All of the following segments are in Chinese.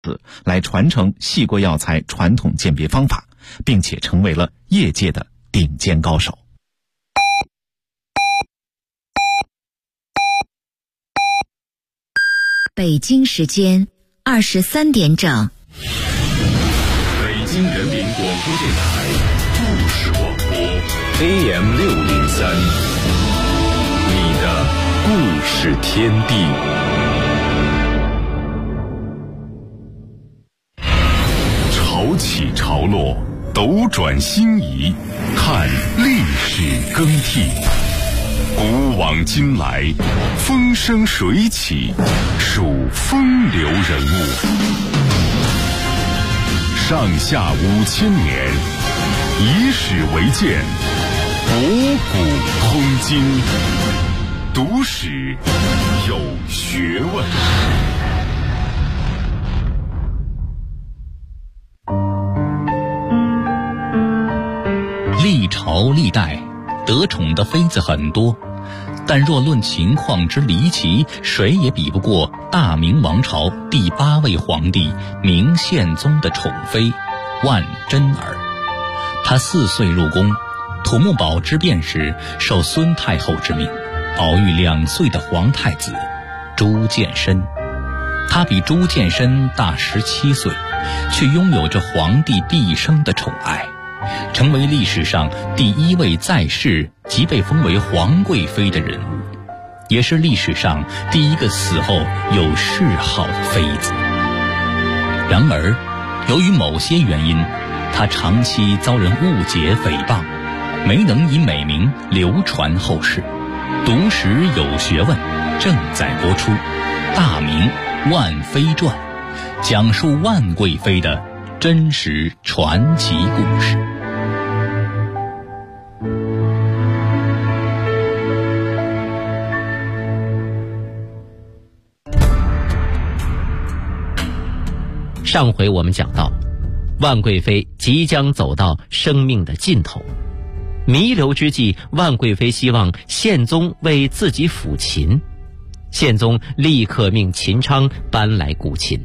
来传承细锅药材传统鉴别方法，并且成为了业界的顶尖高手。 北京时间23点整。 北京人民广播电台故事广播 AM 603，你的故事天地。潮起潮落，斗转星移，看历史更替。古往今来，风生水起，数风流人物。上下5000年，以史为鉴，博古通今，读史有学问。 历朝历代得宠的妃子很多，但若论情况之离奇，谁也比不过大明王朝第8位皇帝明宪宗的宠妃万贞儿。她4岁入宫，土木堡之变时受孙太后之命，保育2岁的皇太子朱见深。她比朱见深大17岁，却拥有着皇帝毕生的宠爱，成为历史上第1位在世即被封为皇贵妃的人物，也是历史上第1个死后有谥号的妃子。然而，由于某些原因，她长期遭人误解诽谤，没能以美名流传后世。读史有学问正在播出《大明万妃传》，讲述万贵妃的真实传奇故事。 上回我们讲到，万贵妃即将走到生命的尽头，弥留之际，万贵妃希望宪宗为自己抚琴。宪宗立刻命秦昌搬来古琴。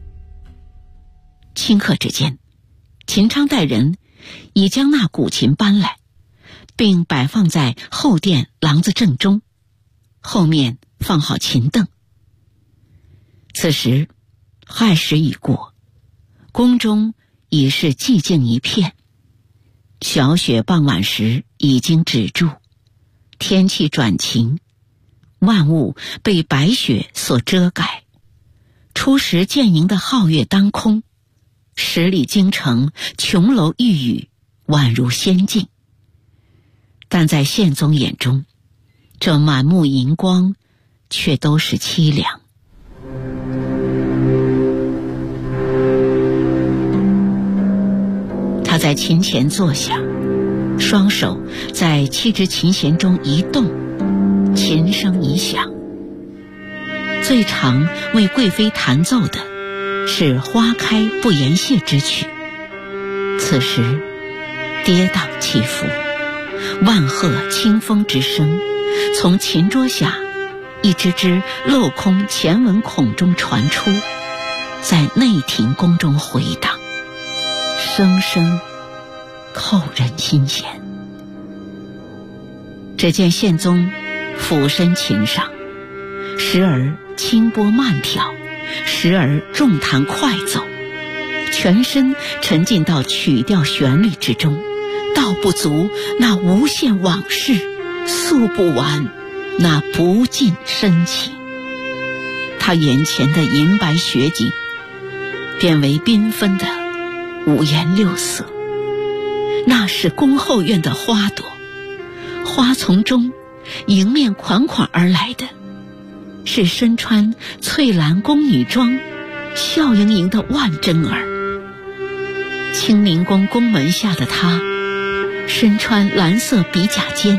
顷刻之间，秦昌带人已将那古琴搬来，并摆放在后殿廊子正中，后面放好琴凳。此时亥时已过，宫中已是寂静一片。小雪傍晚时已经止住，天气转晴，万物被白雪所遮盖。初时渐盈的皓月当空，10里京城琼楼玉宇，宛如仙境。但在宪宗眼中，这满目银光却都是凄凉。他在琴前坐下，双手在7支琴弦中移动，琴声已响。最常为贵妃弹奏的是花开不言谢之曲。此时跌宕起伏，万壑清风之声从琴桌下一只只镂空前文孔中传出，在内廷宫中回荡，声声扣人心弦。只见宪宗俯身琴上，时而轻拨慢挑，时而重弹快奏，全身沉浸到曲调旋律之中，道不足那无限往事，诉不完那不尽深情。他眼前的银白雪景变为缤纷的五颜六色，那是宫后院的花朵，花丛中迎面款款而来的是身穿翠蓝宫女装笑盈盈的万贞儿。清明宫宫门下的她身穿蓝色比甲间，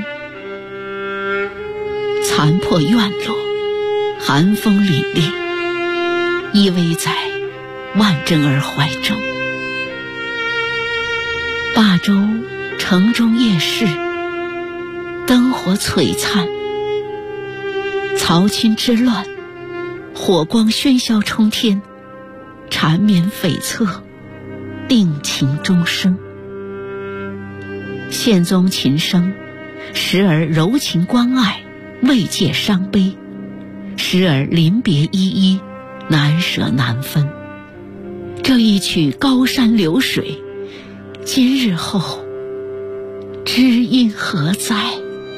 残破院落，寒风凛冽，依偎在万贞儿怀中。霸州城中夜市，灯火璀璨，曹钦之乱，火光喧嚣冲天， 缠绵悱恻，定情终生。宪宗琴声，时而柔情关爱，慰藉伤悲，时而临别依依，难舍难分。这一曲高山流水，今日后知音何在？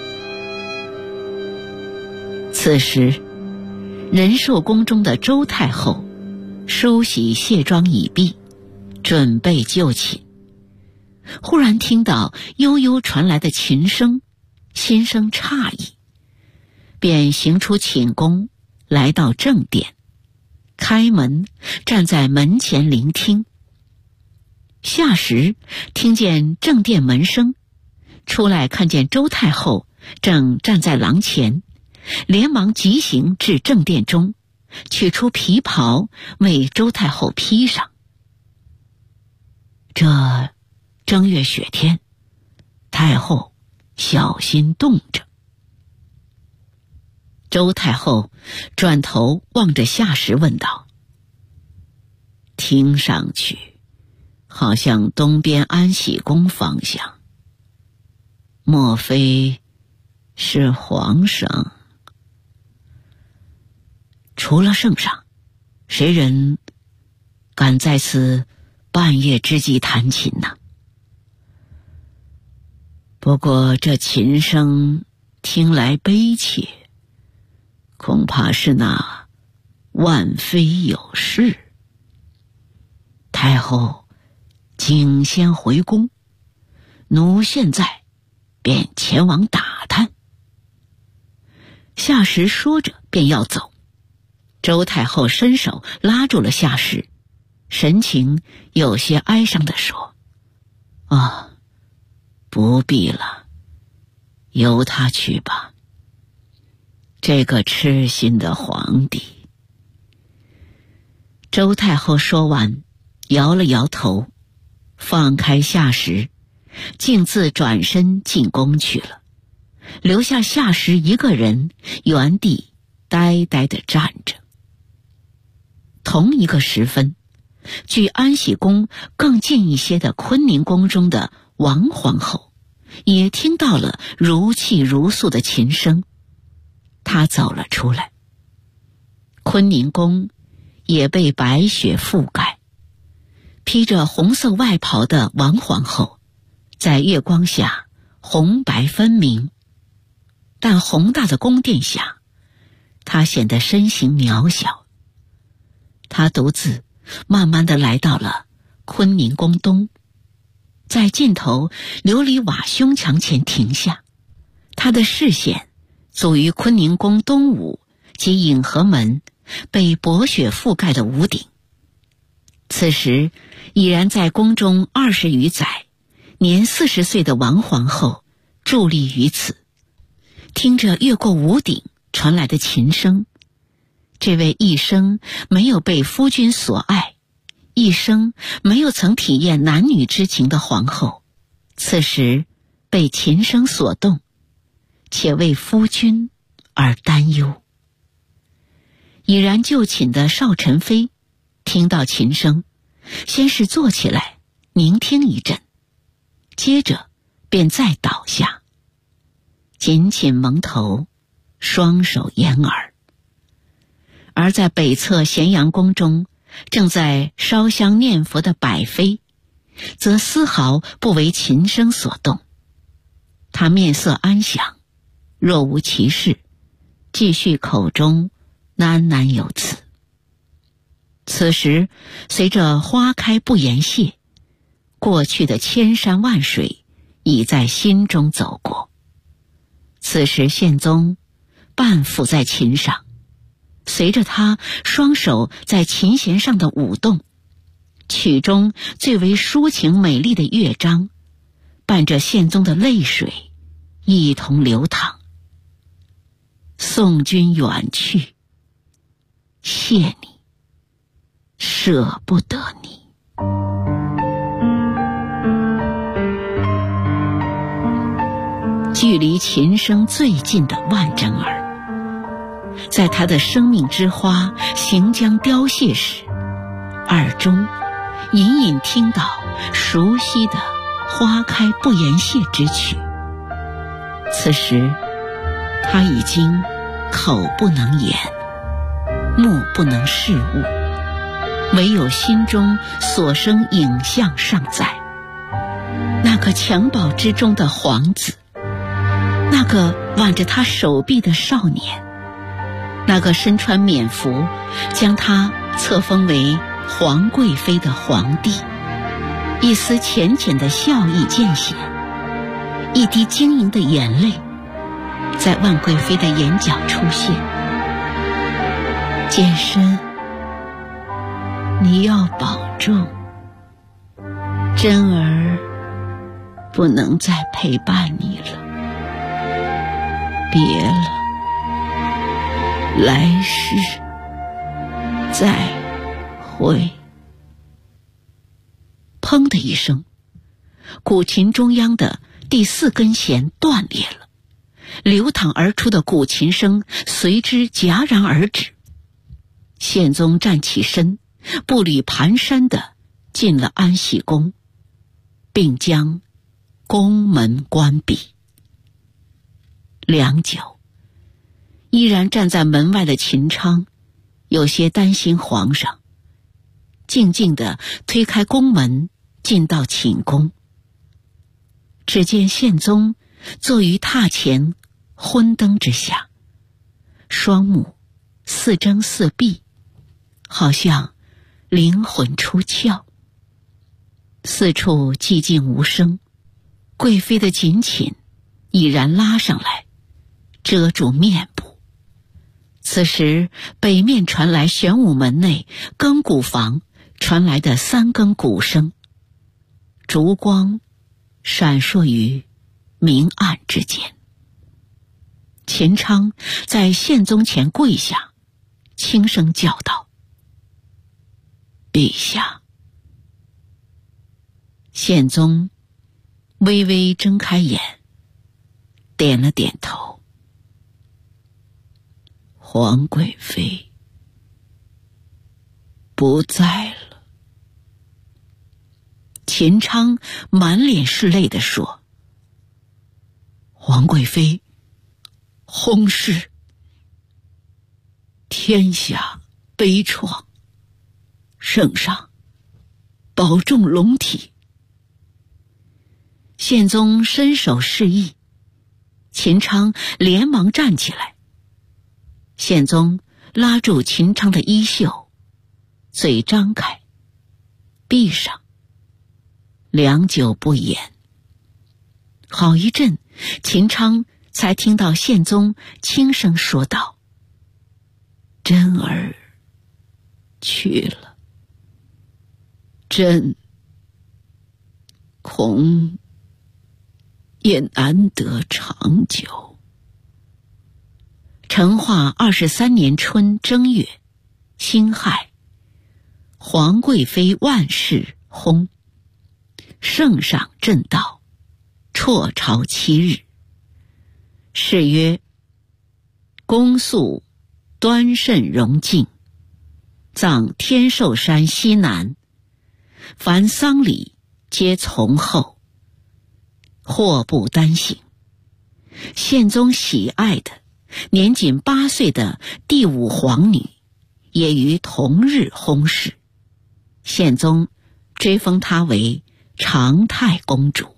此时，仁寿宫中的周太后梳洗卸妆已毕，准备就寝。忽然听到悠悠传来的琴声，心生诧异，便行出寝宫，来到正殿，开门站在门前聆听。夏时听见正殿门声，出来看见周太后正站在廊前，连忙急行至正殿中，取出皮袍为周太后披上。这正月雪天，太后小心冻着。周太后转头望着夏时问道：听上去好像东边安喜宫方向，莫非是皇上？除了圣上，谁人敢在此半夜之际弹琴呢？不过这琴声听来悲切，恐怕是那万妃有事。太后请先回宫，奴现在便前往打探。夏时说着便要走，周太后伸手拉住了夏时，神情有些哀伤地说：不必了，由他去吧。这个痴心的皇帝。周太后说完，摇了摇头，放开夏时，径自转身进宫去了，留下夏时一个人原地呆呆地站着。同一个时分，距安喜宫更近一些的坤宁宫中的王皇后也听到了如泣如诉的琴声，她走了出来。坤宁宫也被白雪覆盖，披着红色外袍的王皇后在月光下红白分明，但宏大的宫殿下，她显得身形渺小。她独自慢慢地来到了坤宁宫东，在尽头琉璃瓦胸墙前停下，他的视线足于坤宁宫东午及影和门被薄雪覆盖的屋顶。此时已然在宫中20余载，年40岁的王皇后伫立于此，听着越过屋顶传来的琴声。这位一生没有被夫君所爱，一生没有曾体验男女之情的皇后，此时被琴声所动，且为夫君而担忧。已然就寝的邵宸妃听到琴声，先是坐起来聆听一阵，接着便再倒下，紧紧蒙头，双手掩耳。而在北侧咸阳宫中正在烧香念佛的百妃，则丝毫不为琴声所动。她面色安详，若无其事，继续口中喃喃有词。此时随着花开不言谢，过去的千山万水已在心中走过。此时宪宗半伏在琴上，随着他双手在琴弦上的舞动，曲中最为抒情美丽的乐章伴着宪宗的泪水一同流淌。送君远去，谢你，舍不得你。距离琴声最近的万贞儿，在他的生命之花行将凋谢时， 耳中隐隐听到熟悉的花开不言谢之曲。此时他已经口不能言，目不能视物，唯有心中所生影像尚在。那个襁褓之中的皇子，那个挽着他手臂的少年，那个身穿冕服将他册封为皇贵妃的皇帝，一丝浅浅的笑意渐显，一滴晶莹的眼泪在万贵妃的眼角出现。简深，你要保重，真儿不能再陪伴你了，别了，来世再会。砰的一声，古琴中央的第4根弦断裂了，流淌而出的古琴声随之戛然而止。宪宗站起身，步履蹒跚地进了安喜宫，并将宫门关闭。良久，依然站在门外的秦昌有些担心皇上，静静地推开宫门进到寝宫。只见宪宗坐于榻前昏灯之下，双目似睁似闭，好像灵魂出窍。四处寂静无声，贵妃的锦裙已然拉上来，遮住面部。此时北面传来玄武门内更鼓房传来的3更鼓声，烛光闪烁于明暗之间。秦昌在宪宗前跪下，轻声叫道：陛下。宪宗微微睁开眼，点了点头。皇贵妃不在了。秦昌满脸是泪地说：皇贵妃薨逝，天下悲怆，圣上保重龙体。宪宗伸手示意，秦昌连忙站起来。宪宗拉住秦昌的衣袖，嘴张开，闭上，良久不言。好一阵，秦昌才听到宪宗轻声说道：真儿去了，朕恐也难得长久。成化23年春正月，辛亥，皇贵妃万氏薨，圣上正道，辍朝7日。谥曰恭肃端慎荣敬，葬天寿山西南，凡丧礼皆从后，祸不单行。宪宗喜爱的年仅8岁的第5皇女也于同日薨逝，宪宗追封她为长太公主。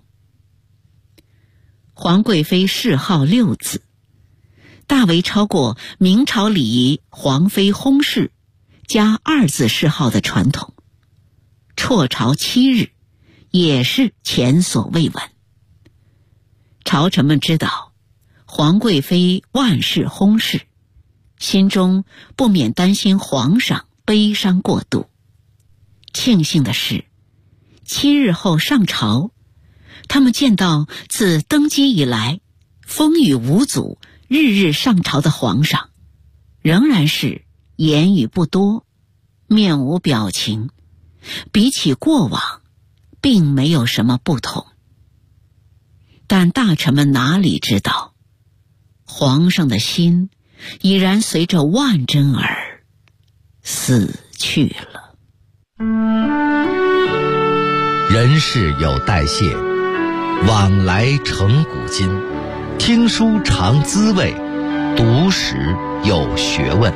皇贵妃谥号6子，大为超过明朝礼仪皇妃薨逝加2字谥号的传统。辍朝7日也是前所未闻。朝臣们知道皇贵妃万氏薨逝，心中不免担心皇上悲伤过度。庆幸的是，7日后上朝，他们见到自登基以来风雨无阻、日日上朝的皇上，仍然是言语不多，面无表情，比起过往并没有什么不同。但大臣们哪里知道，皇上的心已然随着万贞儿死去了。 人事有代谢，往来成古今。听书尝滋味，读史有学问。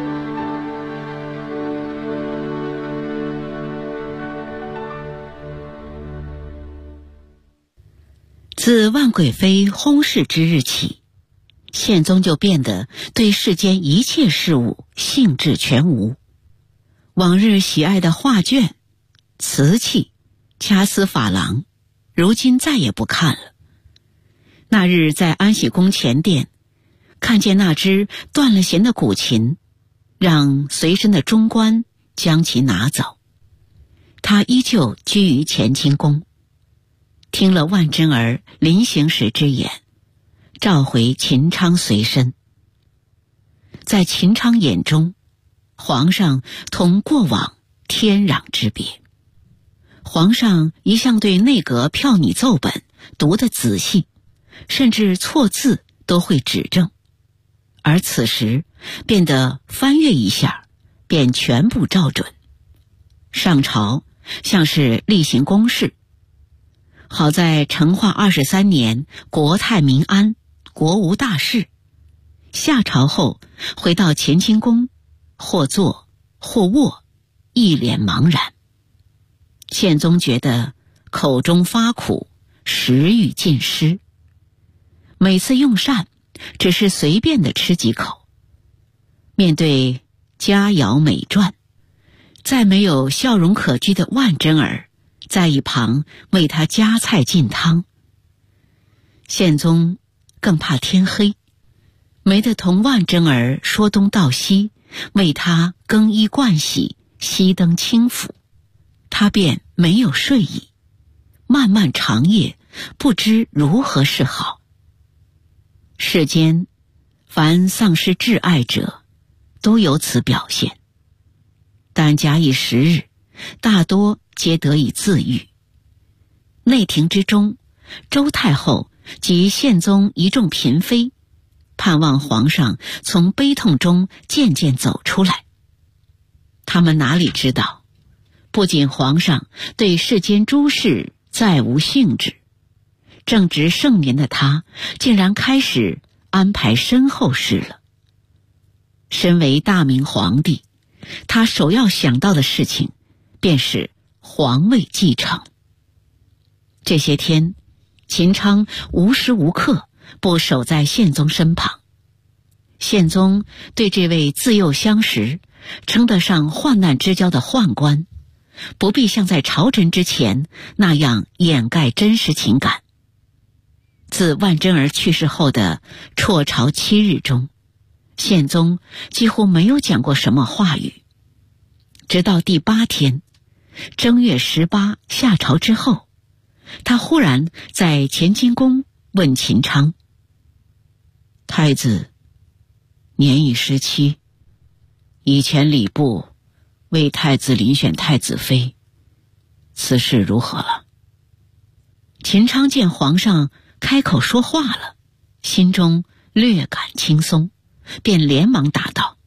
自万贵妃薨逝之日起，宪宗就变得对世间一切事物兴致全无。往日喜爱的画卷、瓷器、掐丝珐琅，如今再也不看了。那日在安喜宫前殿，看见那只断了弦的古琴，让随身的中官将其拿走。他依旧居于乾清宫，听了万贞儿临行时之言，召回秦昌随身。在秦昌眼中，皇上同过往天壤之别。皇上一向对内阁票拟奏本读得仔细，甚至错字都会指正，而此时变得翻阅一下便全部照准。上朝像是例行公事。好在成化23年国泰民安，国无大事。下朝后回到乾清宫，或坐或卧，一脸茫然。宪宗觉得口中发苦，食欲尽失。每次用膳只是随便的吃几口，面对佳肴美馔，再没有笑容可掬的万贞儿在一旁为他夹菜进汤。宪宗更怕天黑，没得同万贞儿说东道西，为他更衣盥洗，熄灯轻抚，他便没有睡意，漫漫长夜不知如何是好。世间凡丧失挚爱者都有此表现，但假以时日，大多皆得以自愈。内廷之中，周太后及宪宗一众嫔妃盼望皇上从悲痛中渐渐走出来。他们哪里知道，不仅皇上对世间诸事再无兴致，正值盛年的他竟然开始安排身后事了。身为大明皇帝，他首要想到的事情便是皇位继承。这些天，秦昌无时无刻不守在宪宗身旁。宪宗对这位自幼相识，称得上患难之交的宦官，不必像在朝臣之前那样掩盖真实情感。自万贞儿去世后的辍朝7日中，宪宗几乎没有讲过什么话语。直到第8天，正月18下朝之后，他忽然在乾清宫问秦昌：太子年已17，以前礼部为太子遴选太子妃，此事如何了？秦昌见皇上开口说话了，心中略感轻松，便连忙答道：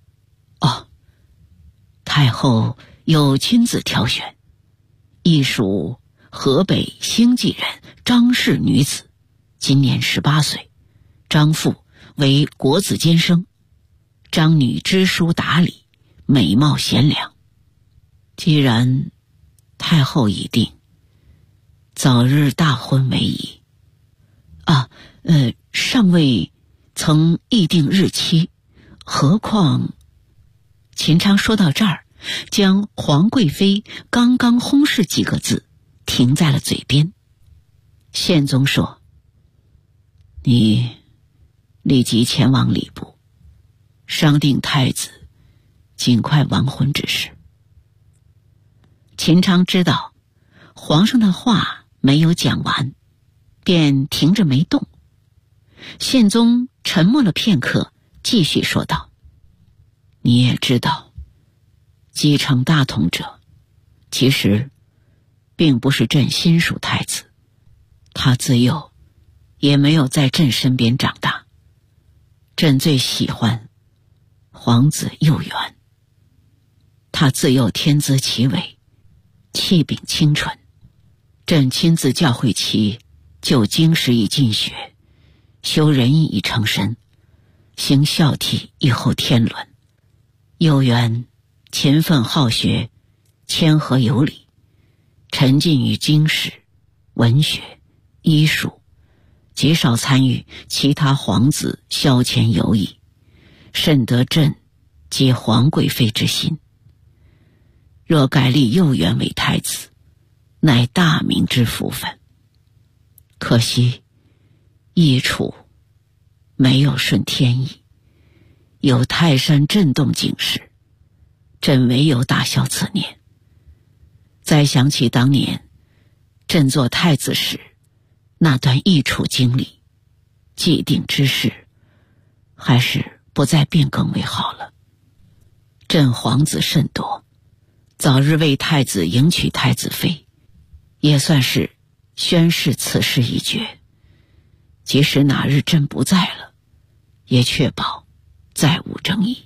太后有亲自挑选，亦属河北兴济人张氏女子，今年18岁，张父为国子监生，张女知书达理，美貌贤良。既然太后已定，早日大婚为宜。尚未曾议定日期，何况……秦昌说到这儿，将皇贵妃刚刚薨逝几个字停在了嘴边。宪宗说：你立即前往礼部，商定太子尽快完婚之事。秦昌知道皇上的话没有讲完，便停着没动。宪宗沉默了片刻，继续说道：你也知道，继承大统者其实并不是朕心属太子，他自幼也没有在朕身边长大，朕最喜欢皇子幼元。他自幼天资奇伟， 气禀清纯，朕亲自教诲其就经史以进学，修仁义以成身，行孝悌以后天伦。有缘勤奋好学，谦和有礼，沉浸于经史、文学、医术，极少参与其他皇子消遣游艺，甚得朕结皇贵妃之心。若改立幼元为太子，乃大明之福分。可惜易处没有顺天意，有泰山震动警示，朕唯有打消此念。再想起当年朕做太子时那段易处经历，既定之事，还是不再变更为好了。朕皇子甚多，早日为太子迎娶太子妃，也算是宣示此事已决。即使哪日朕不在了，也确保再无争议。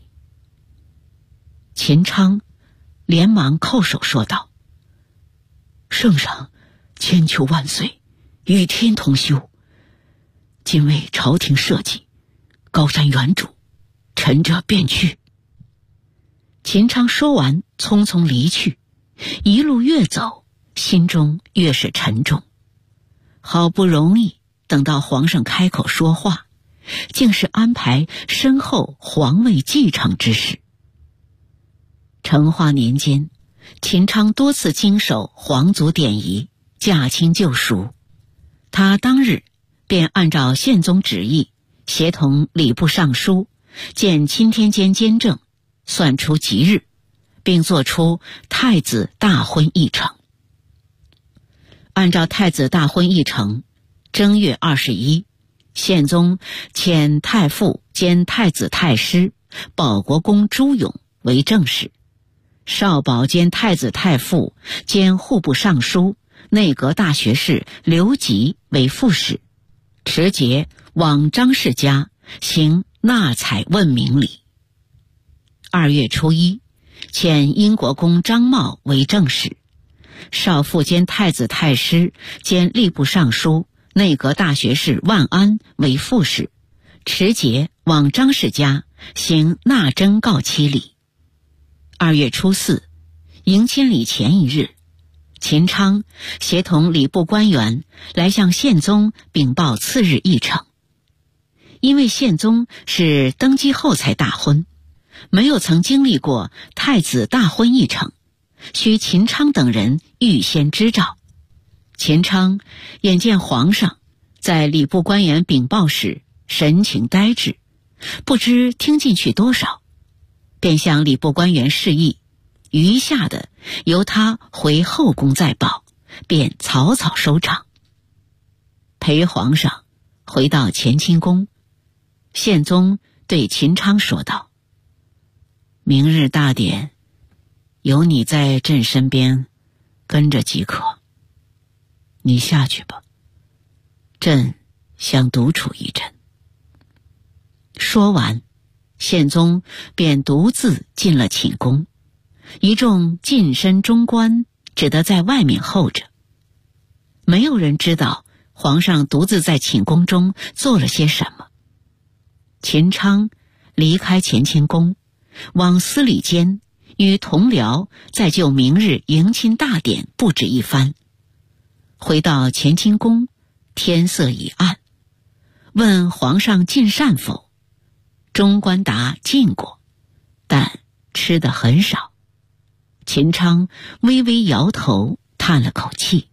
秦昌连忙叩首说道：圣上千秋万岁，与天同修，今为朝廷社稷，高山远主，臣者便去。秦昌说完匆匆离去，一路越走，心中越是沉重。好不容易等到皇上开口说话，竟是安排身后皇位继承之事。成化年间，秦昌多次经手皇族典仪，驾轻就熟。他当日便按照宪宗旨意，协同礼部尚书见钦天监监正，算出吉日，并作出太子大婚议程。按照太子大婚议程，正月21，宪宗遣太傅兼太子太师保国公朱勇为正室，少保兼太子太傅兼户部尚书内阁大学士刘吉为副使，持节往张氏家行纳采问名礼。2月初1，遣英国公张茂为正室，少傅兼太子太师兼吏部尚书内阁大学士万安为副使，持节往张氏家行纳征告期礼。2月初4，迎亲礼前一日，秦昌协同礼部官员来向宪宗禀报次日议程。因为宪宗是登基后才大婚，没有曾经历过太子大婚议程，需秦昌等人预先知照。秦昌眼见皇上在礼部官员禀报时神情呆滞，不知听进去多少，便向礼部官员示意，余下的由他回后宫再报，便草草收场。陪皇上回到乾清宫，宪宗对秦昌说道：明日大典，有你在朕身边跟着即可，你下去吧，朕想独处一阵。说完，宪宗便独自进了寝宫，一众近身中官只得在外面候着。没有人知道皇上独自在寝宫中做了些什么。秦昌离开乾清宫，往司礼监与同僚再就明日迎亲大典布置一番。回到乾清宫，天色已暗，问皇上进膳否，中官答进过，但吃得很少。秦昌微微摇头，叹了口气。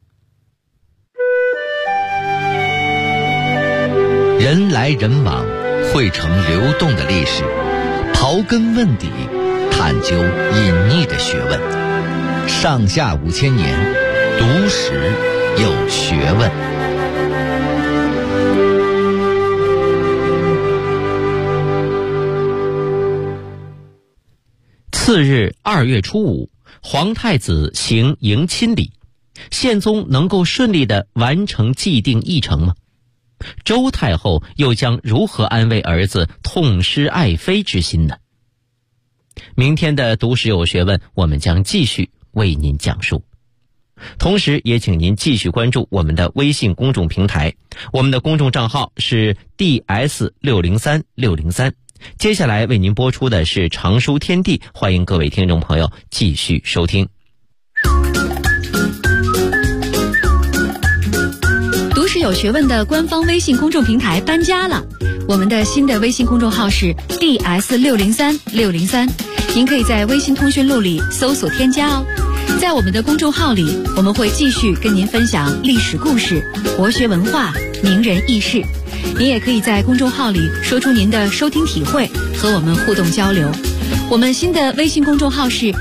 人来人往，汇成流动的历史，刨根问底，探究隐匿的学问。上下5000年，读史有学问。 次日2月初5，皇太子行迎亲礼，宪宗能够顺利地完成既定议程吗？周太后又将如何安慰儿子痛失爱妃之心呢？明天的读史有学问，我们将继续为您讲述。 同时也请您继续关注我们的微信公众平台，我们的公众账号是 DS603603。接下来为您播出的是常书天地，欢迎各位听众朋友继续收听。 读史有学问的官方微信公众平台搬家了，我们的新的微信公众号是 DS603603，您可以在微信通讯录里搜索添加哦。在我们的公众号里，我们会继续跟您分享历史故事、国学文化、名人轶事。您也可以在公众号里说出您的收听体会，和我们互动交流。我们新的微信公众号是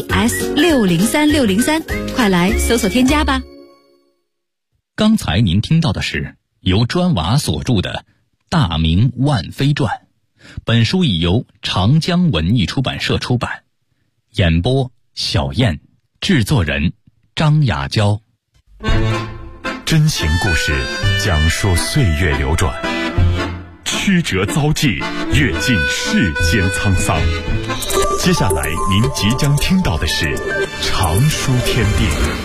DS603603，快来搜索添加吧。 刚才您听到的是由砖瓦所著的《大明万妃传》，本书已由长江文艺出版社出版。演播小燕，制作人张雅娇。 真情故事讲述岁月流转，曲折遭际，阅尽世间沧桑。接下来您即将听到的是常书天地。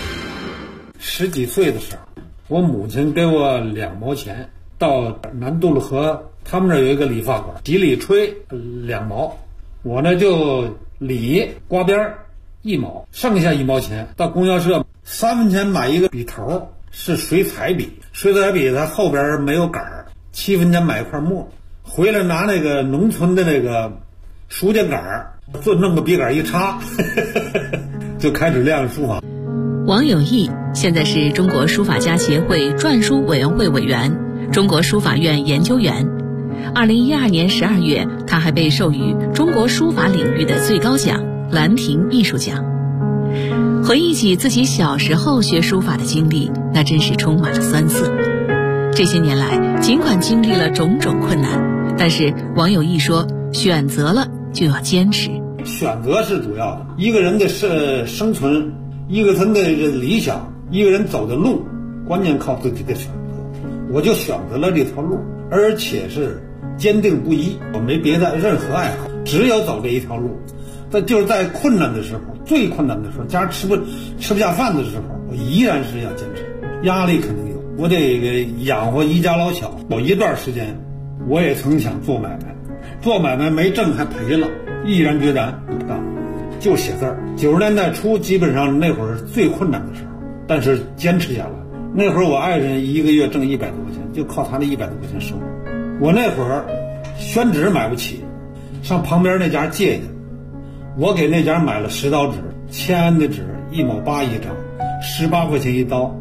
10几岁的时候，我母亲给我2毛钱，到南渡路河他们这有一个理发馆，洗理吹2毛，我呢就理刮边1毛，剩下1毛钱到供销社3分钱买一个笔头，是水彩笔，水彩笔它后边没有杆儿，7分钱买一块墨，回来拿那个农村的那个书架杆儿，就弄个笔杆一插就开始练书法。 王有义现在是中国书法家协会篆书委员会委员、中国书法院研究员。2012年12月，他还被授予中国书法领域的最高奖兰亭艺术奖。回忆起自己小时候学书法的经历，那真是充满了酸涩。这些年来，尽管经历了种种困难，但是王有义说，选择了就要坚持。 选择是主要的，一个人的生存，一个人的理想，一个人走的路，关键靠自己的选择。我就选择了这条路，而且是坚定不移，我没别的任何爱好，只有走这一条路。但就是在困难的时候，最困难的时候，家吃不下饭的时候，我依然是要坚持。压力肯定有，我得养活一家老小。有一段时间，我也曾想做买卖，做买卖没挣还赔了，毅然决然不干，就写字儿。90年代初，基本上那会儿最困难的时候，但是坚持下来。那会儿我爱人一个月挣100多块钱，就靠他那100多块钱收入。我那会儿宣纸买不起，上旁边那家借去。我给那家买了10刀纸，签的纸1毛8一张，18块钱一刀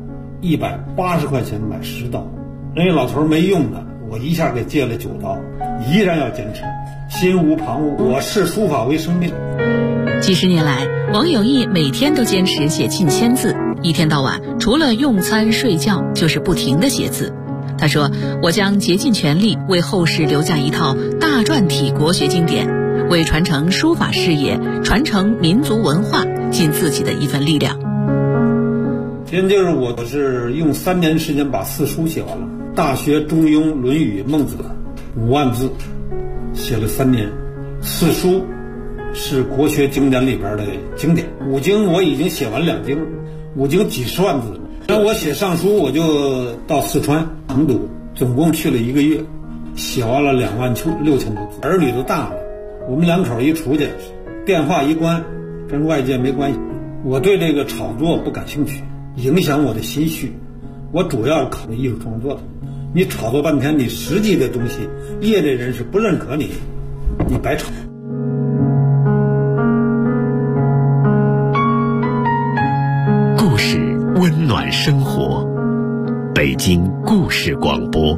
，180块钱买10刀。人家老头没用的，我一下给借了9刀，依然要坚持，心无旁骛。我视书法为生命。 几十年来，王有义每天都坚持写近1000字，一天到晚除了用餐睡觉，就是不停地写字。他说：“我将竭尽全力为后世留下一套大篆体国学经典，为传承书法事业、传承民族文化尽自己的一份力量。” 今天就是我是用3年时间把4书写完了，《大学》《中庸》《论语》《孟子》5万字，写了3年。4书是国学经典里边的经典，5经我已经写完2经，5经几十万字了。然后我写上书，我就到四川成都，总共去了1个月，写完了26000多字。儿女都大了，我们2口一出去，电话一关，跟外界没关系。我对这个炒作不感兴趣，影响我的心绪。我主要是考虑艺术创作的。你炒作半天，你实际的东西，业内人士不认可你，你白炒。 故事温暖生活，北京故事广播。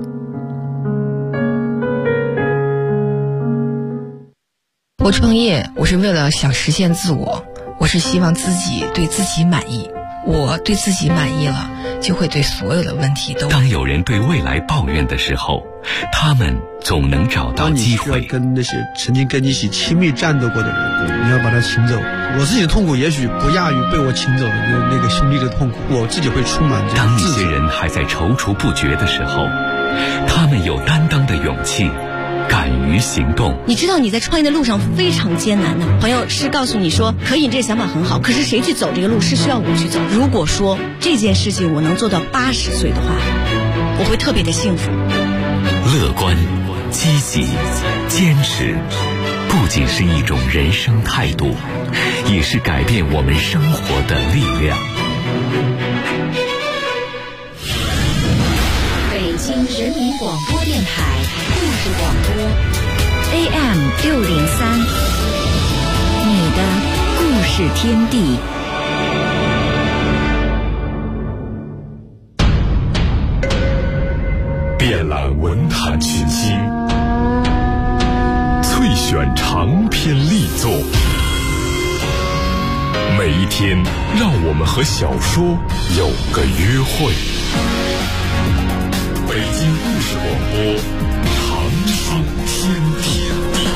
我创业，我是为了想实现自我，我是希望自己对自己满意。我对自己满意了，就会对所有的问题都。 当有人对未来抱怨的时候，他们总能找到机会。 当你需要跟那些曾经跟你一起亲密战斗过的人，你要把他请走。我自己的痛苦也许不亚于被我请走的那个兄弟的痛苦，我自己会充满这样。 当一些人还在踌躇不决的时候，他们有担当的勇气， 敢于行动。 你知道你在创业的路上非常艰难的，朋友是告诉你说可以，这个想法很好，可是谁去走这个路是需要我去走。如果说这件事情我能做到80岁的话，我会特别的幸福。 乐观、积极、坚持，不仅是一种人生态度，也是改变我们生活的力量。 北京人民广播电台故事广播 AM 603，你的故事天地。 遍览文坛群星，萃选长篇力作，每一天让我们和小说有个约会。北京故事广播，长生天地。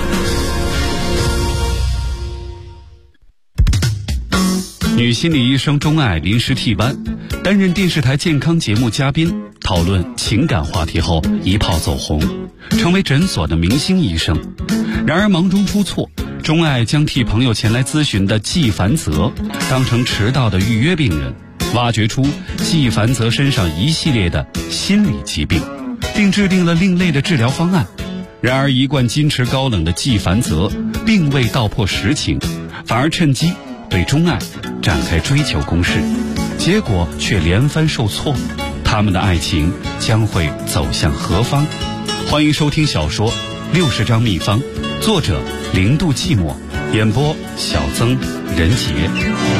女心理医生钟爱临时替班，担任电视台健康节目嘉宾，讨论情感话题后一炮走红，成为诊所的明星医生。然而忙中出错，钟爱将替朋友前来咨询的季凡泽当成迟到的预约病人，挖掘出季凡泽身上一系列的心理疾病，并制定了另类的治疗方案。然而一贯矜持高冷的季凡泽并未道破实情，反而趁机对钟爱展开追求攻势，结果却连番受挫。他们的爱情将会走向何方？欢迎收听小说《60张秘方》，作者0度寂寞，演播小曾、任杰。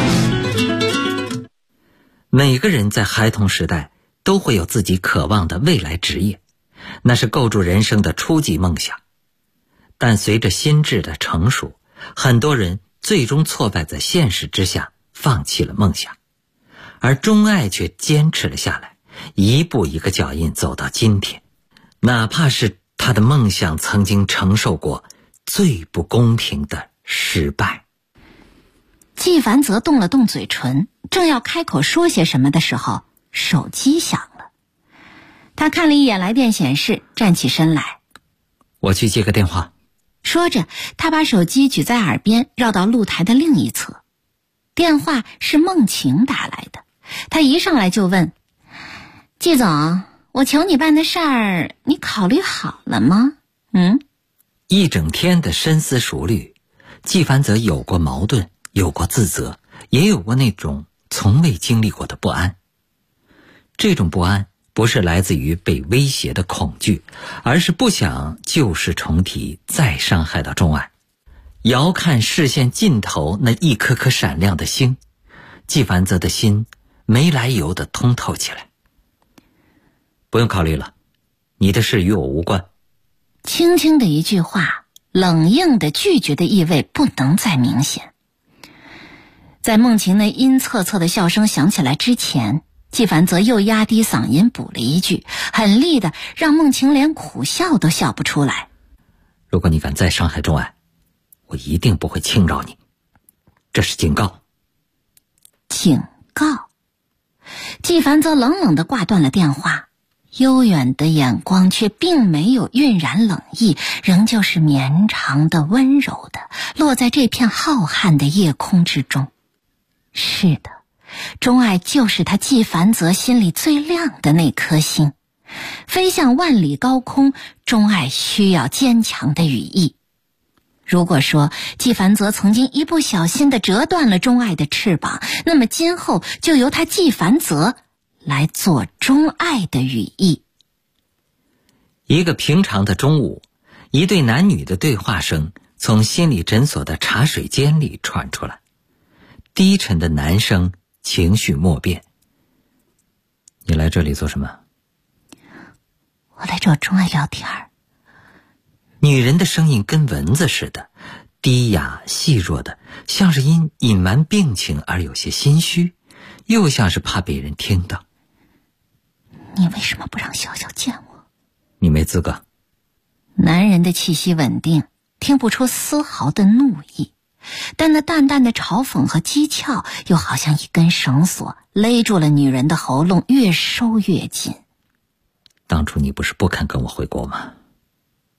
每个人在孩童时代都会有自己渴望的未来职业，那是构筑人生的初级梦想。但随着心智的成熟，很多人最终挫败在现实之下，放弃了梦想。而钟爱却坚持了下来，一步一个脚印走到今天。哪怕是他的梦想曾经承受过最不公平的失败。 季凡泽动了动嘴唇，正要开口说些什么的时候，手机响了。他看了一眼来电显示，站起身来。 我去接个电话。 说着，他把手机举在耳边，绕到露台的另一侧。电话是梦晴打来的，他一上来就问：季总，我求你办的事儿，你考虑好了吗？ 一整天的深思熟虑，季凡泽有过矛盾，有过自责，也有过那种从未经历过的不安。这种不安不是来自于被威胁的恐惧，而是不想旧事重提，再伤害到钟爱。遥看视线尽头那一颗颗闪亮的星，季凡泽的心没来由地通透起来。不用考虑了，你的事与我无关。 轻轻的一句话，冷硬的拒绝的意味不能再明显。在梦晴那阴恻恻的笑声响起来之前，季凡泽又压低嗓音补了一句，狠厉的让梦晴连苦笑都笑不出来。 如果你敢再伤害钟爱，我一定不会轻饶你，这是警告。 警告。季凡泽冷冷地挂断了电话，悠远的眼光却并没有晕染冷意，仍旧是绵长的温柔的落在这片浩瀚的夜空之中。是的，钟爱就是他季凡泽心里最亮的那颗星。飞向万里高空，钟爱需要坚强的羽翼。如果说季凡泽曾经一不小心地折断了钟爱的翅膀，那么今后就由他季凡泽来做钟爱的羽翼。 一个平常的中午，一对男女的对话声从心理诊所的茶水间里传出来。低沉的男声情绪莫变。你来这里做什么？ 我来找钟爱聊天。 女人的声音跟蚊子似的，低哑细弱的，像是因隐瞒病情而有些心虚，又像是怕别人听到。 你为什么不让小小见我？ 你没资格。 男人的气息稳定，听不出丝毫的怒意，但那淡淡的嘲讽和讥诮又好像一根绳索勒住了女人的喉咙，越收越紧。 当初你不是不肯跟我回国吗？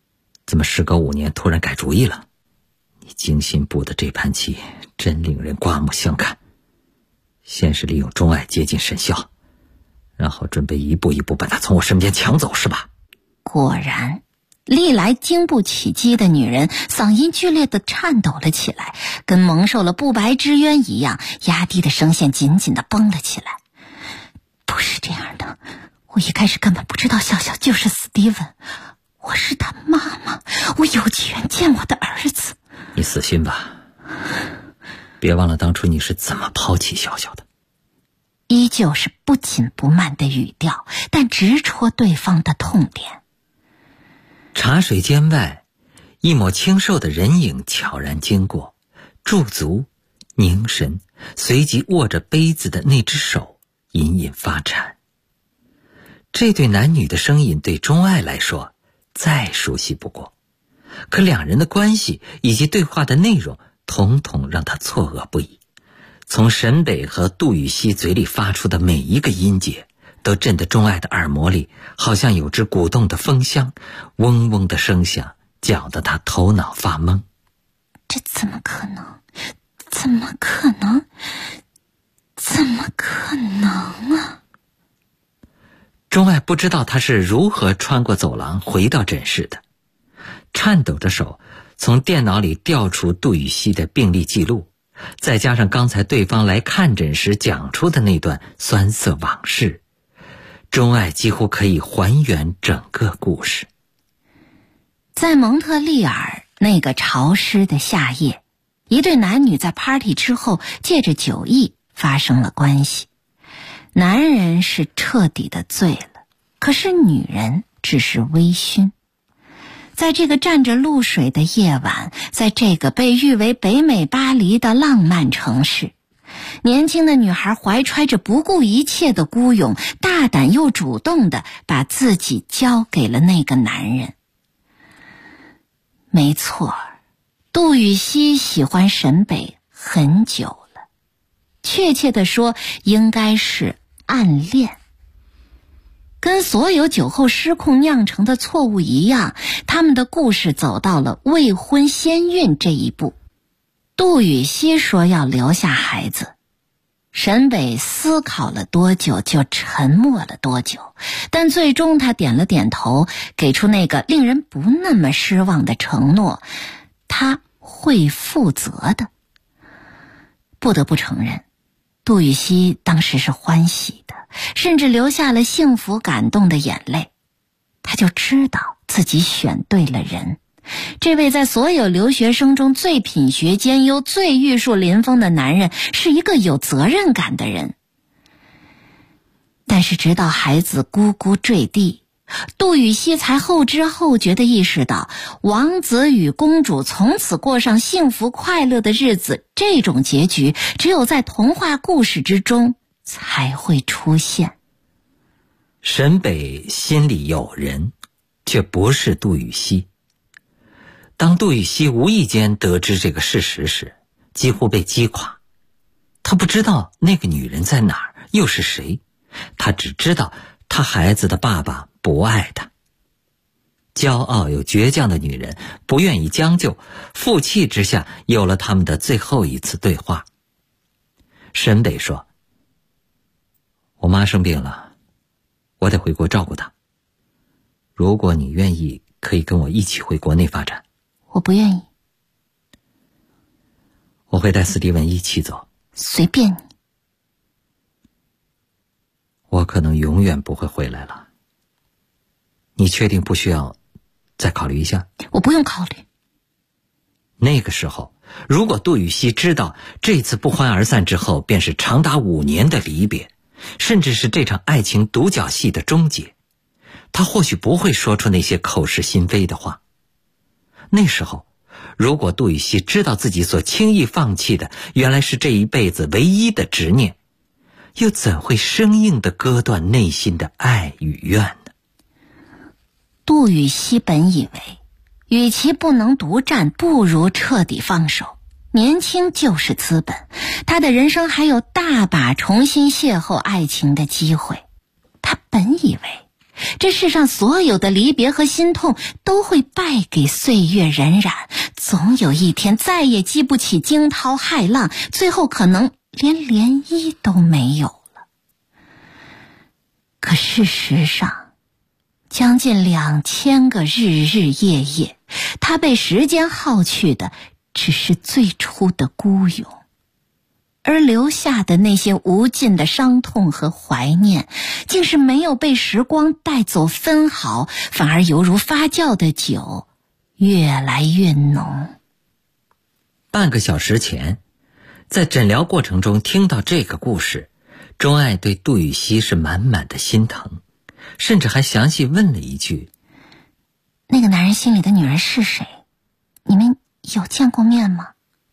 怎么时隔5年突然改主意了？你精心布的这盘棋真令人刮目相看。先是利用钟爱接近沈啸，然后准备一步一步把他从我身边抢走，是吧？ 果然，历来经不起击的女人嗓音剧烈地颤抖了起来，跟蒙受了不白之冤一样，压低的声线紧紧地绷了起来。不是这样的，我一开始根本不知道笑笑就是史蒂文，我是他妈妈，我有权见我的儿子。 你死心吧，别忘了当初你是怎么抛弃笑笑的。 依旧是不紧不慢的语调，但直戳对方的痛点。 茶水间外，一抹清瘦的人影悄然经过，驻足凝神，随即握着杯子的那只手隐隐发颤。这对男女的声音对钟爱来说再熟悉不过，可两人的关系以及对话的内容统统让他错愕不已。从沈北和杜禹锡嘴里发出的每一个音节，都震得钟爱的耳膜里好像有只鼓动的风箱，嗡嗡的声响搅得他头脑发懵。 这怎么可能？怎么可能？怎么可能啊？ 钟爱不知道他是如何穿过走廊回到诊室的，颤抖着手从电脑里调出杜禹锡的病历记录，再加上刚才对方来看诊时讲出的那段酸涩往事，钟爱几乎可以还原整个故事。 在蒙特利尔那个潮湿的夏夜，一对男女在 party 之后借着酒意发生了关系。男人是彻底的醉了，可是女人只是微醺。在这个蘸着露水的夜晚，在这个被誉为北美巴黎的浪漫城市，年轻的女孩怀揣着不顾一切的孤勇，大胆又主动地把自己交给了那个男人。没错，杜禹锡喜欢沈北很久了，确切地说应该是暗恋。跟所有酒后失控酿成的错误一样，他们的故事走到了未婚先孕这一步。杜禹锡说要留下孩子，沈北思考了多久就沉默了多久，但最终他点了点头，给出那个令人不那么失望的承诺，他会负责的。不得不承认，杜禹锡当时是欢喜的，甚至流下了幸福感动的眼泪。他就知道自己选对了人，这位在所有留学生中最品学兼优、最玉树临风的男人是一个有责任感的人。但是直到孩子咕咕坠地，杜禹锡才后知后觉地意识到，王子与公主从此过上幸福快乐的日子，这种结局只有在童话故事之中才会出现。 沈北心里有人，却不是杜禹锡。当杜禹锡无意间得知这个事实时，几乎被击垮。他不知道那个女人在哪儿，又是谁，他只知道他孩子的爸爸不爱他。骄傲又倔强的女人不愿意将就，负气之下有了他们的最后一次对话。沈北说：我妈生病了，我得回国照顾她。如果你愿意，可以跟我一起回国内发展。 我不愿意。 我会带斯蒂文一起走。 随便你。 我可能永远不会回来了。你确定不需要再考虑一下？ 我不用考虑。 那个时候，如果杜禹锡知道这次不欢而散之后便是长达5年的离别，甚至是这场爱情独角戏的终结，他或许不会说出那些口是心非的话。那时候，如果杜禹锡知道自己所轻易放弃的原来是这一辈子唯一的执念，又怎会生硬地割断内心的爱与怨呢？ 杜禹锡本以为，与其不能独占，不如彻底放手。年轻就是资本，他的人生还有大把重新邂逅爱情的机会。他本以为这世上所有的离别和心痛都会败给岁月荏苒，总有一天再也激不起惊涛骇浪，最后可能连涟漪都没有了。可事实上，将近2000个日日夜夜，他被时间耗去的只是最初的孤勇，而留下的那些无尽的伤痛和怀念，竟是没有被时光带走分毫，反而犹如发酵的酒，越来越浓。 半个小时前，在诊疗过程中听到这个故事，钟爱对杜禹锡是满满的心疼，甚至还详细问了一句： 那个男人心里的女人是谁？你们有见过面吗？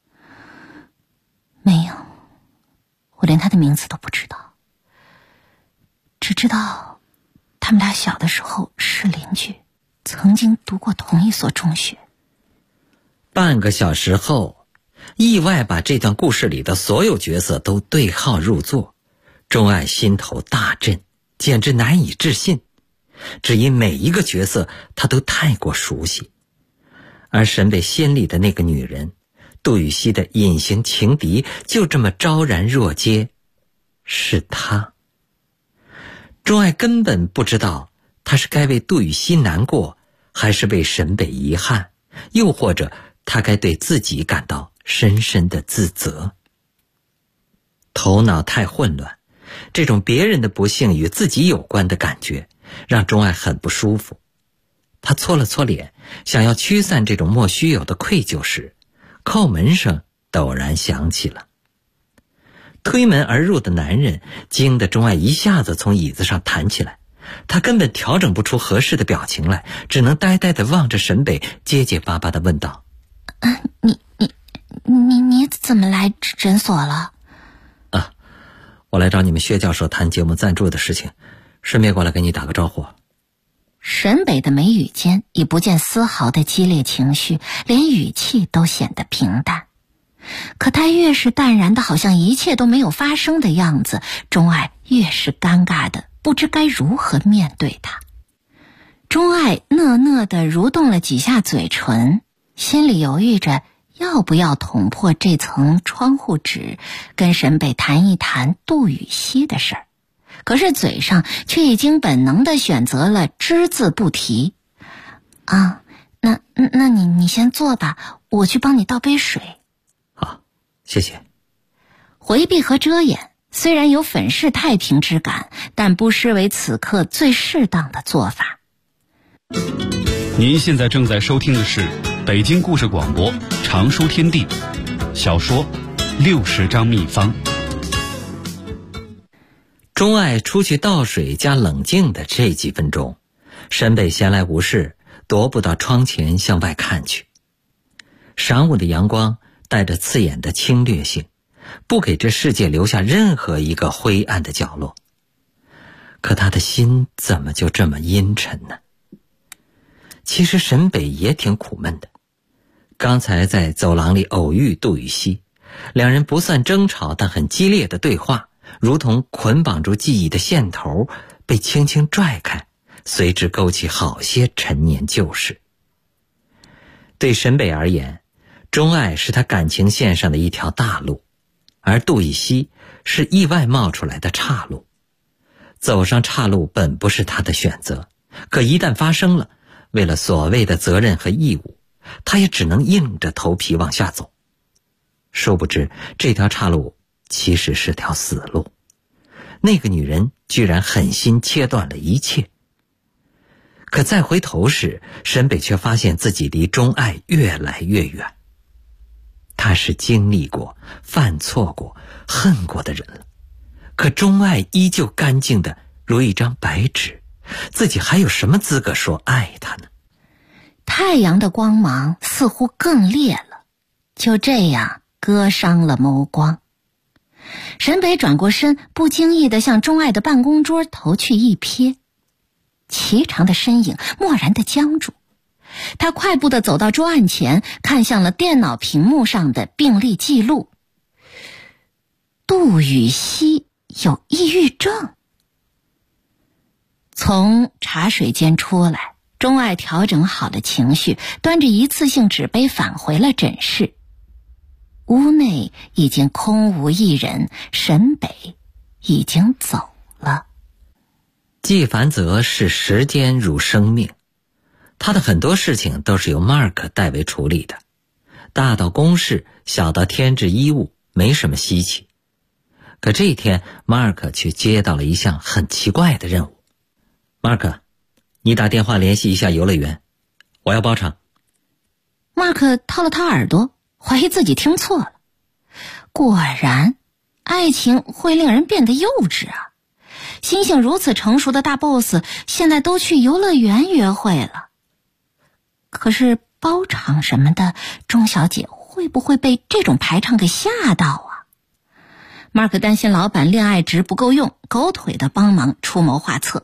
没有，我连他的名字都不知道，只知道他们俩小的时候是邻居，曾经读过同一所中学。 半个小时后，意外把这段故事里的所有角色都对号入座，钟爱心头大震，简直难以置信，只因每一个角色他都太过熟悉。而沈北心里的那个女人，杜禹锡的隐形情敌，就这么昭然若揭，是他。钟爱根本不知道他是该为杜禹锡难过，还是为沈北遗憾，又或者他该对自己感到深深的自责。头脑太混乱，这种别人的不幸与自己有关的感觉让钟爱很不舒服。他搓了搓脸，想要驱散这种莫须有的愧疚时，叩门声陡然响起了。推门而入的男人惊得钟爱一下子从椅子上弹起来，他根本调整不出合适的表情来，只能呆呆地望着沈北，结结巴巴地问道： 你怎么来诊所了？ 我来找你们薛教授谈节目赞助的事情，顺便过来给你打个招呼。 沈北的眉宇间已不见丝毫的激烈情绪，连语气都显得平淡。可他越是淡然的好像一切都没有发生的样子，钟爱越是尴尬的不知该如何面对他。钟爱讷讷地蠕动了几下嘴唇，心里犹豫着要不要捅破这层窗户纸，跟沈北谈一谈杜禹锡的事儿。可是嘴上却已经本能地选择了只字不提。那你先坐吧，我去帮你倒杯水。 好，谢谢。 回避和遮掩虽然有粉饰太平之感，但不失为此刻最适当的做法。 您现在正在收听的是北京故事广播常书天地小说60张秘方。 钟爱出去倒水加冷静的这几分钟，沈北闲来无事，踱步到窗前向外看去。晌午的阳光带着刺眼的侵略性，不给这世界留下任何一个灰暗的角落。可他的心怎么就这么阴沉呢？其实沈北也挺苦闷的。刚才在走廊里偶遇杜禹锡，两人不算争吵，但很激烈的对话，如同捆绑住记忆的线头被轻轻拽开，随之勾起好些陈年旧事。对沈北而言，钟爱是他感情线上的一条大路，而杜禹锡是意外冒出来的岔路。走上岔路本不是他的选择，可一旦发生了，为了所谓的责任和义务，他也只能硬着头皮往下走。殊不知这条岔路其实是条死路，那个女人居然狠心切断了一切。可再回头时，沈北却发现自己离钟爱越来越远。他是经历过、犯错过、恨过的人了，可钟爱依旧干净的如一张白纸，自己还有什么资格说爱他呢？ 太阳的光芒似乎更烈了，就这样割伤了眸光。沈北转过身，不经意地向钟爱的办公桌投去一瞥，颀长的身影蓦然地僵住。他快步地走到桌案前，看向了电脑屏幕上的病历记录。杜禹锡有抑郁症。 从茶水间出来，钟爱调整好了情绪，端着一次性纸杯返回了诊室。屋内已经空无一人，沈北已经走了。 纪凡泽视时间如生命，他的很多事情都是由 Mark 代为处理的，大到公事，小到添置衣物，没什么稀奇。可这一天 Mark 却接到了一项很奇怪的任务。 Mark， 你打电话联系一下游乐园，我要包场。 Mark 掏了掏耳朵，怀疑自己听错了。果然，爱情会令人变得幼稚啊！心性如此成熟的大 boss 现在都去游乐园约会了。可是包场什么的，钟小姐会不会被这种排场给吓到啊？Mark 担心老板恋爱值不够用，狗腿的帮忙出谋划策。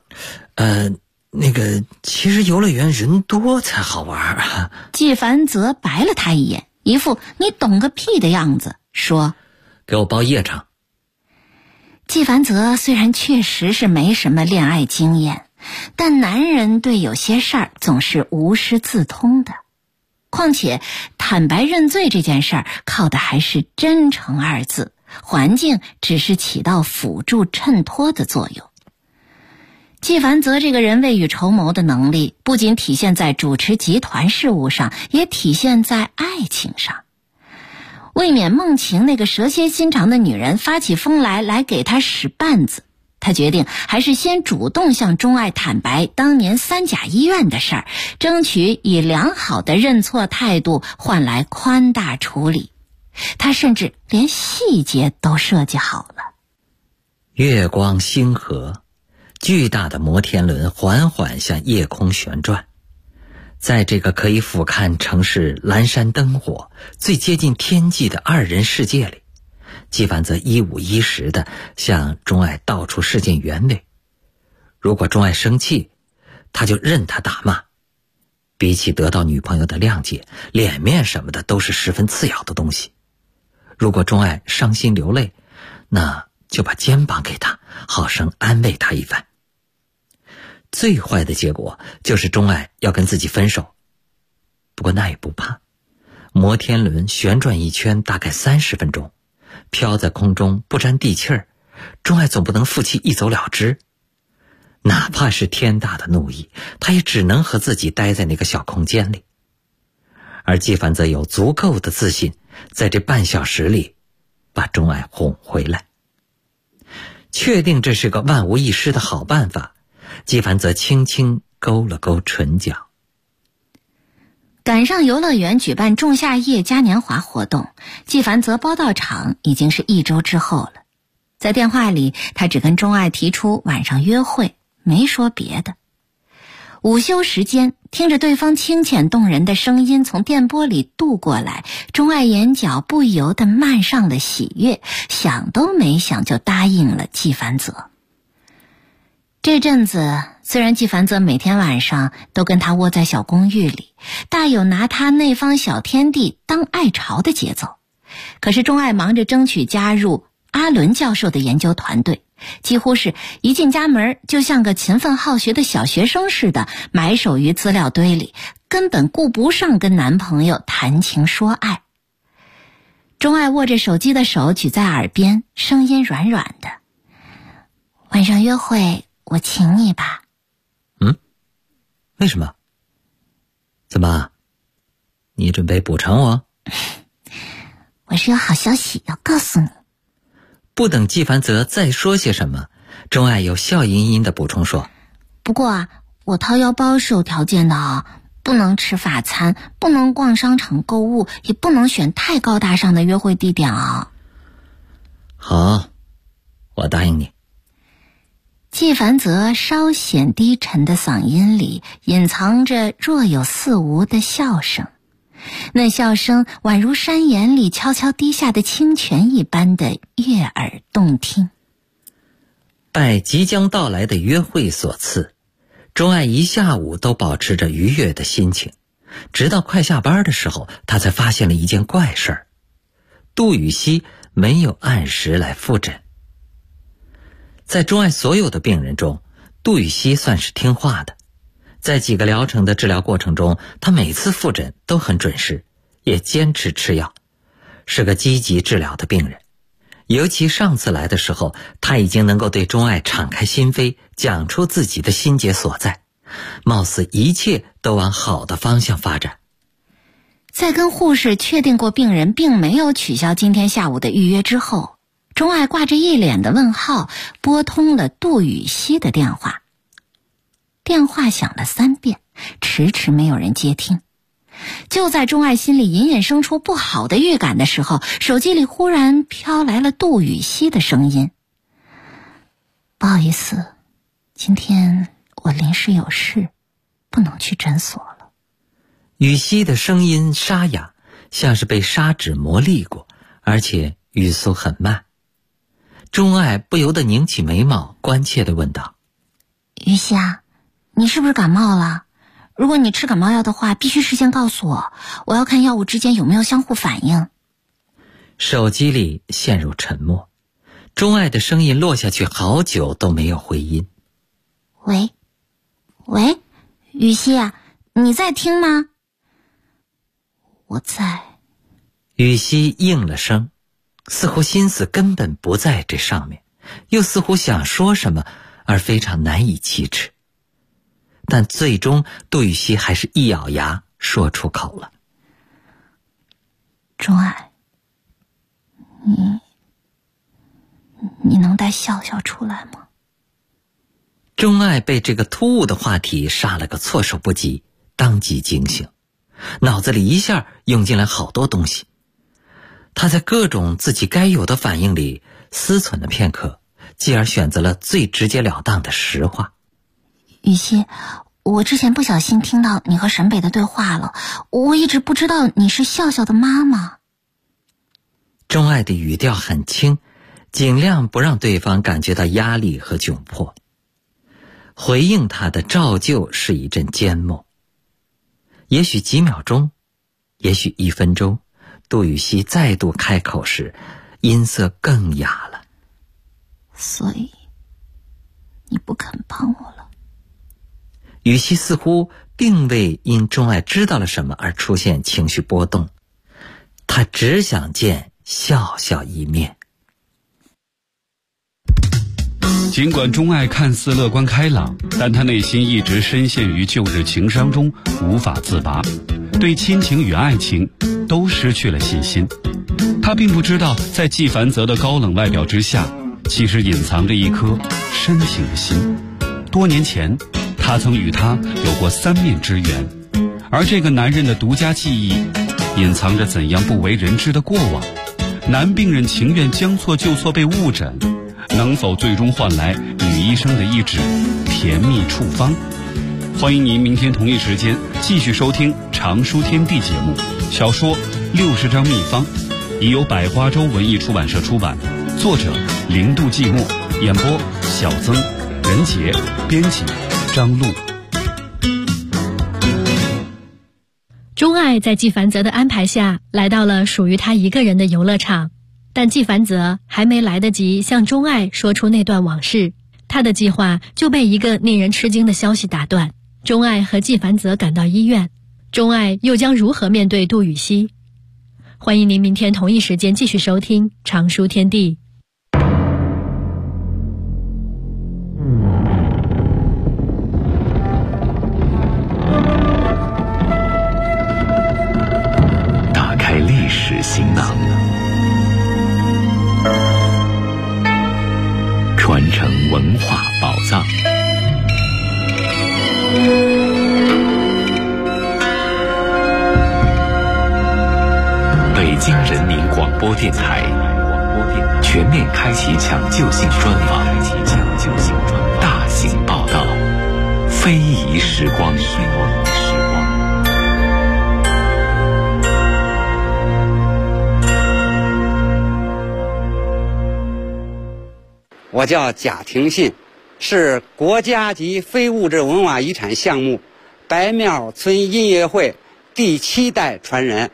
其实游乐园人多才好玩啊。 纪凡泽白了他一眼，一副你懂个屁的样子，说： 给我包夜场。 纪凡泽虽然确实是没什么恋爱经验，但男人对有些事儿总是无师自通的。况且坦白认罪这件事儿靠的还是真诚二字，环境只是起到辅助衬托的作用。纪凡泽这个人未雨绸缪的能力，不仅体现在主持集团事务上，也体现在爱情上。为免梦晴那个蛇蝎心肠的女人发起疯来给他使绊子，他决定还是先主动向钟爱坦白当年三甲医院的事儿，争取以良好的认错态度换来宽大处理。他甚至连细节都设计好了。 月光星河，巨大的摩天轮缓缓向夜空旋转，在这个可以俯瞰城市阑珊灯火、最接近天际的二人世界里，纪凡泽一五一十地向钟爱道出事件原委。如果钟爱生气，他就任他打骂。比起得到女朋友的谅解，脸面什么的都是十分次要的东西。如果钟爱伤心流泪，那就把肩膀给他，好生安慰他一番。最坏的结果就是钟爱要跟自己分手，不过那也不怕。摩天轮旋转一圈大概30分钟，飘在空中不沾地气儿，钟爱总不能负气一走了之。哪怕是天大的怒意，他也只能和自己待在那个小空间里。而纪凡则有足够的自信，在这半小时里把钟爱哄回来。确定这是个万无一失的好办法，纪凡则轻轻勾了勾唇角。 赶上游乐园举办仲夏夜嘉年华活动，纪凡则包到场已经是1周之后了。在电话里，他只跟钟爱提出晚上约会，没说别的。午休时间，听着对方清浅动人的声音从电波里渡过来，钟爱眼角不由得漫上了喜悦，想都没想就答应了纪凡泽。这阵子虽然纪凡泽每天晚上都跟他窝在小公寓里，大有拿他那方小天地当爱巢的节奏，可是钟爱忙着争取加入阿伦教授的研究团队，几乎是一进家门就像个勤奋好学的小学生似的埋首于资料堆里，根本顾不上跟男朋友谈情说爱。钟爱握着手机的手举在耳边，声音软软的：晚上约会我请你吧。 为什么？怎么？你准备补偿我？ 我是有好消息要告诉你。 不等纪凡泽再说些什么，钟爱又笑吟吟地补充说： 不过啊，我掏腰包是有条件的啊，不能吃法餐，不能逛商场购物，也不能选太高大上的约会地点啊。 好，我答应你。 纪凡泽稍显低沉的嗓音里隐藏着若有似无的笑声，那笑声宛如山岩里悄悄滴下的清泉一般的悦耳动听。 拜即将到来的约会所赐，钟爱一下午都保持着愉悦的心情，直到快下班的时候，他才发现了一件怪事儿：杜雨熙没有按时来复诊。在钟爱所有的病人中， 杜禹锡算是听话的，在几个疗程的治疗过程中，他每次复诊都很准时，也坚持吃药，是个积极治疗的病人。尤其上次来的时候，他已经能够对钟爱敞开心扉，讲出自己的心结所在，貌似一切都往好的方向发展。 在跟护士确定过病人并没有取消今天下午的预约之后，钟爱挂着一脸的问号拨通了杜禹锡的电话。电话响了3遍，迟迟没有人接听。就在钟爱心里隐隐生出不好的预感的时候，手机里忽然飘来了杜禹锡的声音：不好意思，今天我临时有事，不能去诊所了。 禹锡的声音沙哑，像是被砂纸磨砺过，而且语速很慢。钟爱不由得拧起眉毛，关切地问道： 禹锡啊，你是不是感冒了？如果你吃感冒药的话，必须事先告诉我，我要看药物之间有没有相互反应。 手机里陷入沉默，钟爱的声音落下去好久都没有回音。 喂，禹锡啊，你在听吗？我在。 禹锡应了声，似乎心思根本不在这上面，又似乎想说什么，而非常难以启齿。但最终杜禹锡还是一咬牙说出口了： 钟爱，你能带笑笑出来吗？ 钟爱被这个突兀的话题杀了个措手不及，当即惊醒，脑子里一下涌进来好多东西。他在各种自己该有的反应里思忖了片刻，继而选择了最直截了当的实话： 禹锡，我之前不小心听到你和沈北的对话了，我一直不知道你是笑笑的妈妈。 钟爱的语调很轻，尽量不让对方感觉到压力和窘迫。回应他的照旧是一阵缄默，也许几秒钟，也许1分钟，杜禹锡再度开口时，音色更哑了： 所以你不肯帮我了。 禹锡似乎并未因钟爱知道了什么而出现情绪波动，他只想见笑笑一面。 尽管钟爱看似乐观开朗，但他内心一直深陷于旧日情伤中无法自拔，对亲情与爱情都失去了信心。他并不知道，在纪梵泽的高冷外表之下，其实隐藏着一颗深情的心。多年前，他曾与他有过3面之缘，而这个男人的独家记忆，隐藏着怎样不为人知的过往。男病人情愿将错就错被误诊，能否最终换来女医生的一纸甜蜜处方？欢迎您明天同一时间继续收听《常书天地》节目，小说《60张秘方》已由百花洲文艺出版社出版，作者零度寂寞，演播小曾、任杰，编辑张璐。 钟爱在纪梵泽的安排下来到了属于他一个人的游乐场，但纪梵泽还没来得及向钟爱说出那段往事，他的计划就被一个令人吃惊的消息打断。钟爱和纪梵泽赶到医院，钟爱又将如何面对杜禹锡？欢迎您明天同一时间继续收听《常书天地》。 打开历史行囊，传承文化宝藏。北京人民广播电台全面开启抢救性专访，大型报道，非遗时光。 我叫贾廷信，是国家级非物质文化遗产项目白庙村音乐会第7代传人。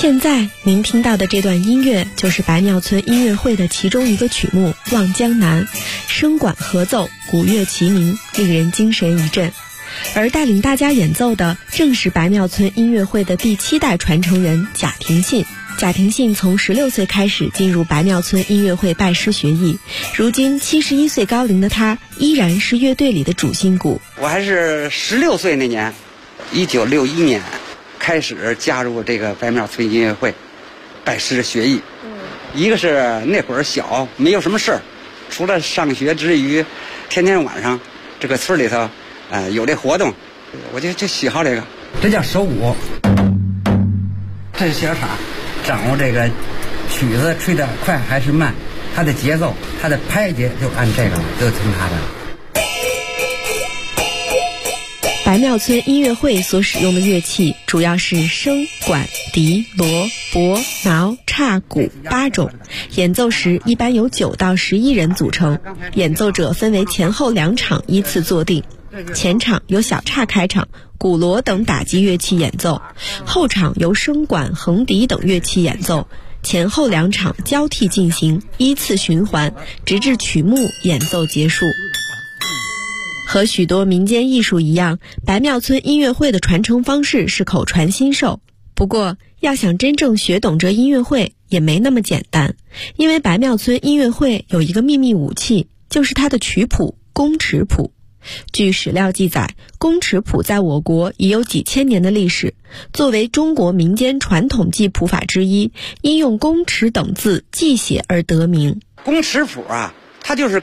现在您听到的这段音乐就是白庙村音乐会的其中一个曲目《望江南》，声管合奏，鼓乐齐鸣，令人精神一振。而带领大家演奏的正是白庙村音乐会的第7代传承人贾廷信。贾廷信从16岁开始进入白庙村音乐会拜师学艺，如今71岁高龄的他依然是乐队里的主心骨。 我还是16岁那年，1961年开始加入这个白庙村音乐会，拜师学艺。一个是那会儿小，没有什么事儿，除了上学之余，天天晚上这个村里头有这活动，我就喜好这个。这叫手鼓，这是小叉，掌握这个曲子吹得快还是慢，它的节奏，它的拍节就按这个，就听它的。 白庙村音乐会所使用的乐器主要是笙、管、笛、锣、钹、挠、叉、鼓8种，演奏时一般由9到11人组成，演奏者分为前后2场依次坐定。前场由小叉开场，鼓锣等打击乐器演奏，后场由笙管、横笛等乐器演奏，前后2场交替进行，依次循环，直至曲目演奏结束。和许多民间艺术一样，白庙村音乐会的传承方式是口传心授。不过，要想真正学懂这音乐会也没那么简单，因为白庙村音乐会有一个秘密武器，就是它的曲谱宫尺谱。据史料记载，宫尺谱在我国已有几千年的历史，作为中国民间传统记谱法之一，因用宫尺等字记写而得名。 宫尺谱啊，它就是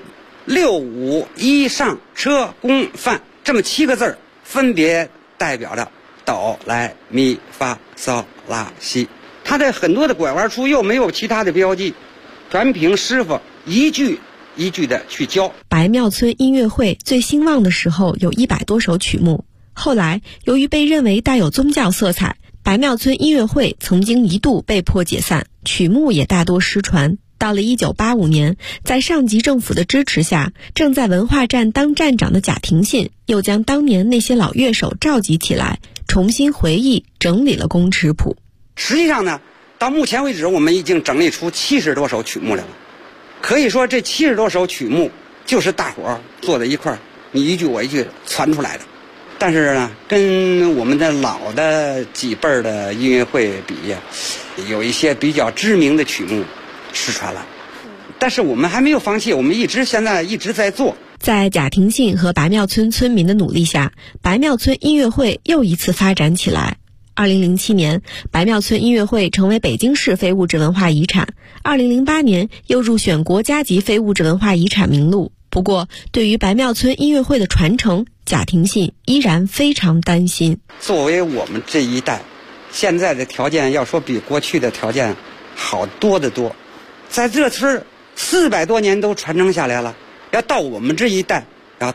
6、5、1上车宫范这么7个字，分别代表着哆来咪发嗦拉西。它的很多的拐弯处又没有其他的标记，全凭师傅一句一句的去教。 白庙村音乐会最兴旺的时候有100多首曲目，后来由于被认为带有宗教色彩，白庙村音乐会曾经一度被迫解散，曲目也大多失传。到了1985年，在上级政府的支持下，正在文化站当站长的贾廷信又将当年那些老乐手召集起来，重新回忆整理了宫尺谱。 实际上呢，到目前为止我们已经整理出70多首曲目来了。可以说这70多首曲目就是大伙儿坐在一块儿，你一句我一句传出来的。但是呢，跟我们的老的几辈儿的音乐会比，有一些比较知名的曲目失传了。但是我们还没有放弃，我们现在一直在做。 在贾廷信和白庙村村民的努力下，白庙村音乐会又一次发展起来。2007年，白庙村音乐会成为北京市非物质文化遗产。2008年又入选国家级非物质文化遗产名录。不过，对于白庙村音乐会的传承，贾廷信依然非常担心。 作为我们这一代，现在的条件要说比过去的条件好多得多。在这村400多年都传承下来了，要到我们这一代